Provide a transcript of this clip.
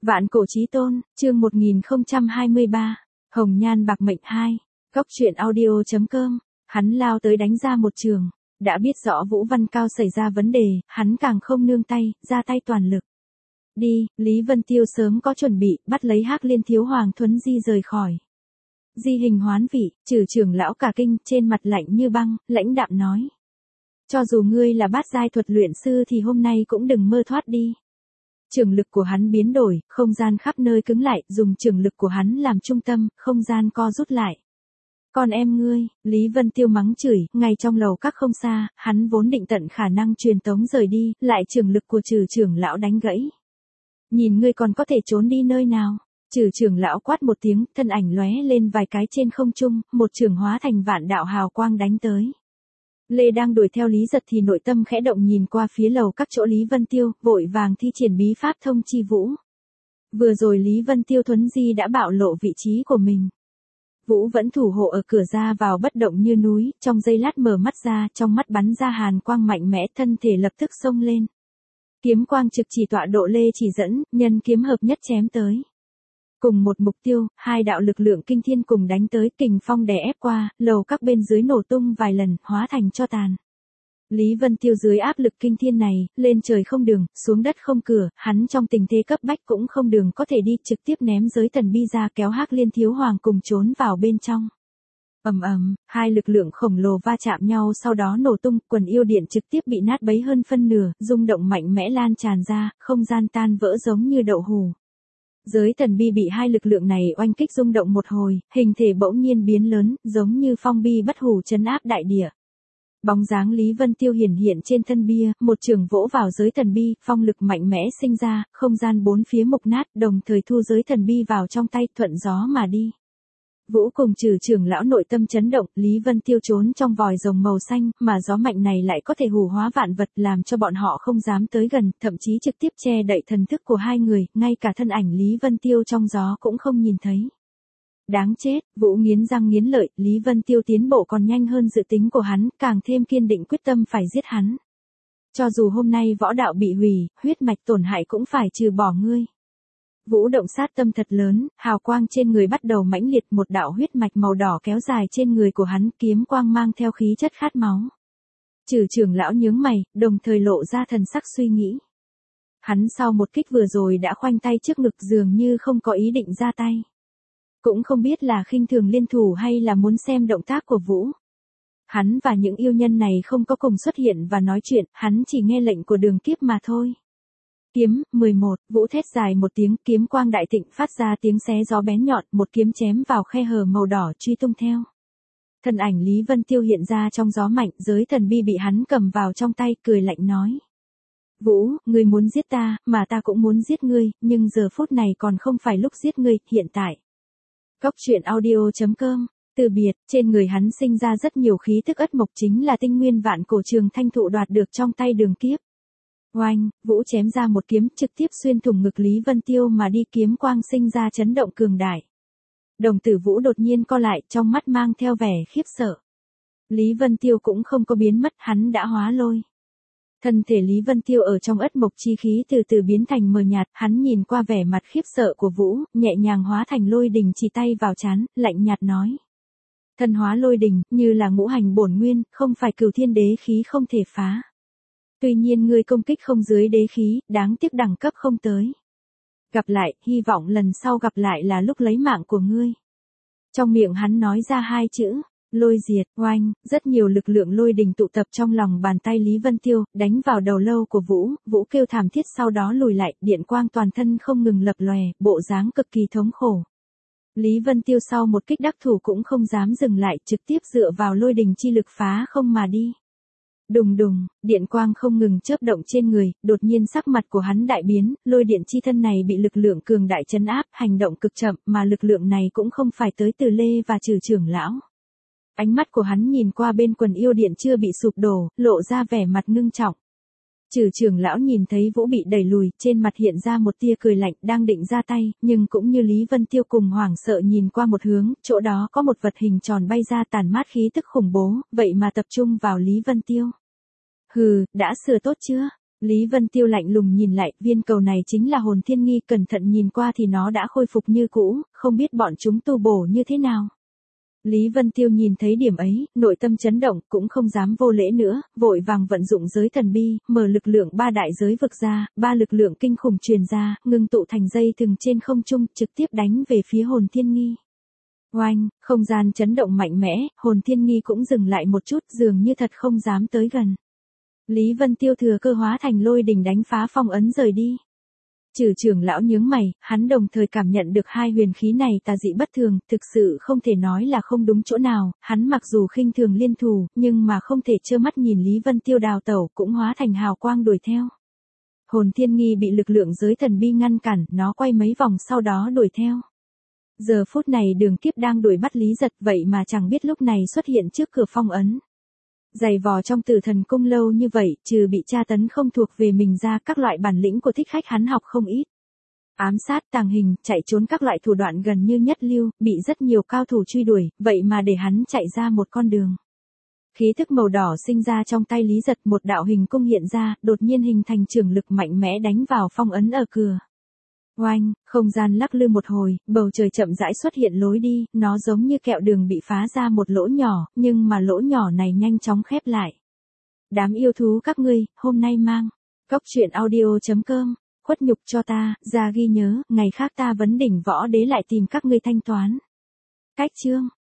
Vạn cổ chí tôn, chương 1023, Hồng Nhan Bạc Mệnh 2, Góc truyện audio.com, hắn lao tới đánh ra một trường, đã biết rõ Vũ Văn Cao xảy ra vấn đề, hắn càng không nương tay, ra tay toàn lực. Đi, Lý Vân Tiêu sớm có chuẩn bị, bắt lấy Hắc Liên Thiếu Hoàng Thuấn Di rời khỏi. Di hình hoán vị, trừ trưởng lão cả kinh, trên mặt lạnh như băng, lãnh đạm nói. Cho dù ngươi là bát giai thuật luyện sư thì hôm nay cũng đừng mơ thoát đi. Trường lực của hắn biến đổi, không gian khắp nơi cứng lại, dùng trường lực của hắn làm trung tâm, không gian co rút lại. Còn em ngươi, Lý Vân Tiêu mắng chửi, ngay trong lầu các không xa, hắn vốn định tận khả năng truyền tống rời đi, lại trường lực của trừ trưởng lão đánh gãy. Nhìn ngươi còn có thể trốn đi nơi nào? Trừ trưởng lão quát một tiếng, thân ảnh lóe lên vài cái trên không trung, một trường hóa thành vạn đạo hào quang đánh tới. Lê đang đuổi theo Lý Giật thì nội tâm khẽ động nhìn qua phía lầu các chỗ Lý Vân Tiêu, vội vàng thi triển bí pháp thông chi Vũ. Vừa rồi Lý Vân Tiêu Thuấn Di đã bạo lộ vị trí của mình. Vũ vẫn thủ hộ ở cửa ra vào bất động như núi, trong giây lát mở mắt ra, trong mắt bắn ra hàn quang mạnh mẽ, thân thể lập tức xông lên. Kiếm quang trực chỉ tọa độ Lê chỉ dẫn, nhân kiếm hợp nhất chém tới. Cùng một mục tiêu, hai đạo lực lượng kinh thiên cùng đánh tới, kình phong đè ép qua, lầu các bên dưới nổ tung vài lần, hóa thành tro tàn. Lý Vân Tiêu dưới áp lực kinh thiên này, lên trời không đường, xuống đất không cửa, hắn trong tình thế cấp bách cũng không đường có thể đi, trực tiếp ném giới thần bi ra kéo Hắc Liên Thiếu Hoàng cùng trốn vào bên trong. Ầm ầm, hai lực lượng khổng lồ va chạm nhau sau đó nổ tung, quần yêu điện trực tiếp bị nát bấy hơn phân nửa, rung động mạnh mẽ lan tràn ra, không gian tan vỡ giống như đậu hù. Giới thần bi bị hai lực lượng này oanh kích rung động một hồi, hình thể bỗng nhiên biến lớn, giống như phong bi bất hủ trấn áp đại địa. Bóng dáng Lý Vân Tiêu hiển hiện trên thân bia, một trường vỗ vào giới thần bi, phong lực mạnh mẽ sinh ra, không gian bốn phía mục nát, đồng thời thu giới thần bi vào trong tay, thuận gió mà đi. Vũ cùng trừ trưởng lão nội tâm chấn động, Lý Vân Tiêu trốn trong vòi rồng màu xanh, mà gió mạnh này lại có thể hù hóa vạn vật, làm cho bọn họ không dám tới gần, thậm chí trực tiếp che đậy thần thức của hai người, ngay cả thân ảnh Lý Vân Tiêu trong gió cũng không nhìn thấy. Đáng chết, Vũ nghiến răng nghiến lợi, Lý Vân Tiêu tiến bộ còn nhanh hơn dự tính của hắn, càng thêm kiên định quyết tâm phải giết hắn. Cho dù hôm nay võ đạo bị hủy, huyết mạch tổn hại cũng phải trừ bỏ ngươi. Vũ động sát tâm thật lớn, hào quang trên người bắt đầu mãnh liệt, một đạo huyết mạch màu đỏ kéo dài trên người của hắn, kiếm quang mang theo khí chất khát máu. Trừ trưởng lão nhướng mày, đồng thời lộ ra thần sắc suy nghĩ. Hắn sau một kích vừa rồi đã khoanh tay trước ngực dường như không có ý định ra tay. Cũng không biết là khinh thường liên thủ hay là muốn xem động tác của Vũ. Hắn và những yêu nhân này không có cùng xuất hiện và nói chuyện, hắn chỉ nghe lệnh của đường kiếp mà thôi. Kiếm, 11, Vũ thét dài một tiếng, kiếm quang đại thịnh phát ra tiếng xé gió bén nhọn, một kiếm chém vào khe hở màu đỏ truy tung theo. Thân ảnh Lý Vân Tiêu hiện ra trong gió mạnh, giới thần bi bị hắn cầm vào trong tay, cười lạnh nói. Vũ, ngươi muốn giết ta, mà ta cũng muốn giết ngươi, nhưng giờ phút này còn không phải lúc giết ngươi, hiện tại. Góc truyện audio.com, từ biệt, trên người hắn sinh ra rất nhiều khí thức ất mộc, chính là tinh nguyên vạn cổ trường thanh thụ đoạt được trong tay đường kiếp. Oanh, Vũ chém ra một kiếm trực tiếp xuyên thủng ngực Lý Vân Tiêu mà đi, kiếm quang sinh ra chấn động cường đại. Đồng tử Vũ đột nhiên co lại, trong mắt mang theo vẻ khiếp sợ. Lý Vân Tiêu cũng không có biến mất, hắn đã hóa lôi. Thân thể Lý Vân Tiêu ở trong ất mộc chi khí từ từ biến thành mờ nhạt, hắn nhìn qua vẻ mặt khiếp sợ của Vũ, nhẹ nhàng hóa thành lôi đình, chỉ tay vào trán, lạnh nhạt nói. Thân hóa lôi đình, như là ngũ hành bổn nguyên, không phải cửu thiên đế khí không thể phá. Tuy nhiên ngươi công kích không dưới đế khí, đáng tiếc đẳng cấp không tới. Gặp lại, hy vọng lần sau gặp lại là lúc lấy mạng của ngươi. Trong miệng hắn nói ra hai chữ, lôi diệt, oanh, rất nhiều lực lượng lôi đình tụ tập trong lòng bàn tay Lý Vân Tiêu, đánh vào đầu lâu của Vũ, Vũ kêu thảm thiết sau đó lùi lại, điện quang toàn thân không ngừng lập lòe, bộ dáng cực kỳ thống khổ. Lý Vân Tiêu sau một kích đắc thủ cũng không dám dừng lại, trực tiếp dựa vào lôi đình chi lực phá không mà đi. Đùng đùng, điện quang không ngừng chớp động trên người, đột nhiên sắc mặt của hắn đại biến, lôi điện chi thân này bị lực lượng cường đại trấn áp, hành động cực chậm, mà lực lượng này cũng không phải tới từ Lê và trừ trưởng lão. Ánh mắt của hắn nhìn qua bên quần yêu điện chưa bị sụp đổ, lộ ra vẻ mặt ngưng trọng. Trừ trưởng lão nhìn thấy Vũ bị đẩy lùi, trên mặt hiện ra một tia cười lạnh, đang định ra tay, nhưng cũng như Lý Vân Tiêu cùng hoảng sợ nhìn qua một hướng, chỗ đó có một vật hình tròn bay ra tàn mát khí tức khủng bố, vậy mà tập trung vào Lý Vân Tiêu. Hừ, đã sửa tốt chưa? Lý Vân Tiêu lạnh lùng nhìn lại, viên cầu này chính là hồn thiên nghi, cẩn thận nhìn qua thì nó đã khôi phục như cũ, không biết bọn chúng tu bổ như thế nào. Lý Vân Tiêu nhìn thấy điểm ấy, nội tâm chấn động, cũng không dám vô lễ nữa, vội vàng vận dụng giới thần bi, mở lực lượng 3 đại giới vực ra, 3 lực lượng kinh khủng truyền ra, ngưng tụ thành dây thừng trên không trung, trực tiếp đánh về phía hồn thiên nghi. Oanh, không gian chấn động mạnh mẽ, hồn thiên nghi cũng dừng lại một chút, dường như thật không dám tới gần. Lý Vân Tiêu thừa cơ hóa thành lôi đỉnh đánh phá phong ấn rời đi. Trừ trưởng lão nhướng mày, hắn đồng thời cảm nhận được hai huyền khí này tà dị bất thường, thực sự không thể nói là không đúng chỗ nào, hắn mặc dù khinh thường liên thủ, nhưng mà không thể trơ mắt nhìn Lý Vân Tiêu đào tẩu, cũng hóa thành hào quang đuổi theo. Hồn thiên nghi bị lực lượng giới thần bi ngăn cản, nó quay mấy vòng sau đó đuổi theo. Giờ phút này Đường Kiếp đang đuổi bắt Lý Giật, vậy mà chẳng biết lúc này xuất hiện trước cửa phong ấn. Dày vò trong Tử Thần Cung lâu như vậy, trừ bị tra tấn không thuộc về mình ra, các loại bản lĩnh của Thích Khách hắn học không ít. Ám sát, tàng hình, chạy trốn các loại thủ đoạn gần như nhất lưu, bị rất nhiều cao thủ truy đuổi, vậy mà để hắn chạy ra một con đường. Khí thức màu đỏ sinh ra trong tay Lý Giật, một đạo hình cung hiện ra, đột nhiên hình thành trường lực mạnh mẽ đánh vào phong ấn ở cửa. Oanh, không gian lắc lư một hồi, bầu trời chậm rãi xuất hiện lối đi, nó giống như kẹo đường bị phá ra một lỗ nhỏ, nhưng mà lỗ nhỏ này nhanh chóng khép lại. Đám yêu thú các ngươi, hôm nay mang. Cóc truyện audio.com, khuất nhục cho ta, ra ghi nhớ, ngày khác ta vấn đỉnh võ đế lại tìm các ngươi thanh toán. Cách chương.